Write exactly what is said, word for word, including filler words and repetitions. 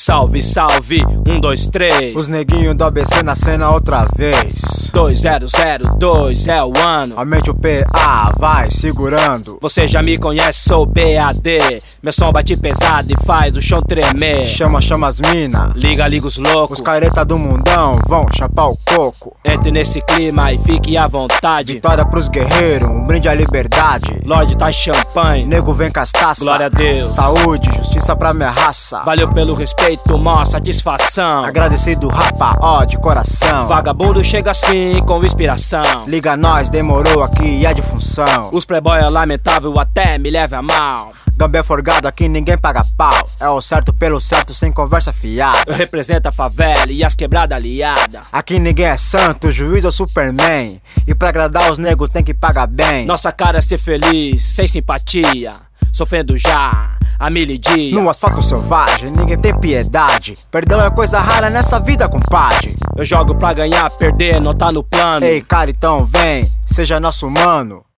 Salve, salve, um, dois, três. Os neguinhos do A B C na cena outra vez. Dois zero zero dois é o ano. Aumente o P A, vai segurando. Você já me conhece, sou B A D. Meu som bate pesado e faz o chão tremer. Chama, chama as mina. Liga, liga os loucos. Os careta do mundão vão chapar o coco. Entre nesse clima e fique à vontade. Vitória pros guerreiros, um brinde à liberdade. Lorde tá champanhe, nego vem castaça. glória a Deus. Saúde, justiça pra minha raça. Valeu pelo respeito, mó satisfação. Agradecido, rapa, ó, de coração. Vagabundo chega assim com inspiração. Liga nós, demorou aqui e é de função. Os playboy é lamentável, até me leva a mal. Gambé forgado, aqui ninguém paga pau. É o certo pelo certo, sem conversa fiada. Eu represento a favela e as quebradas aliadas. Aqui ninguém é santo, juiz ou Superman. E pra agradar os negros tem que pagar bem. Nossa cara é ser feliz, sem simpatia. Sofrendo já a mil e dia. No asfalto selvagem, ninguém tem piedade. Perdão é coisa rara nessa vida, compadre. Eu jogo pra ganhar, perder não tá no plano. Ei, cara, então vem, seja nosso mano.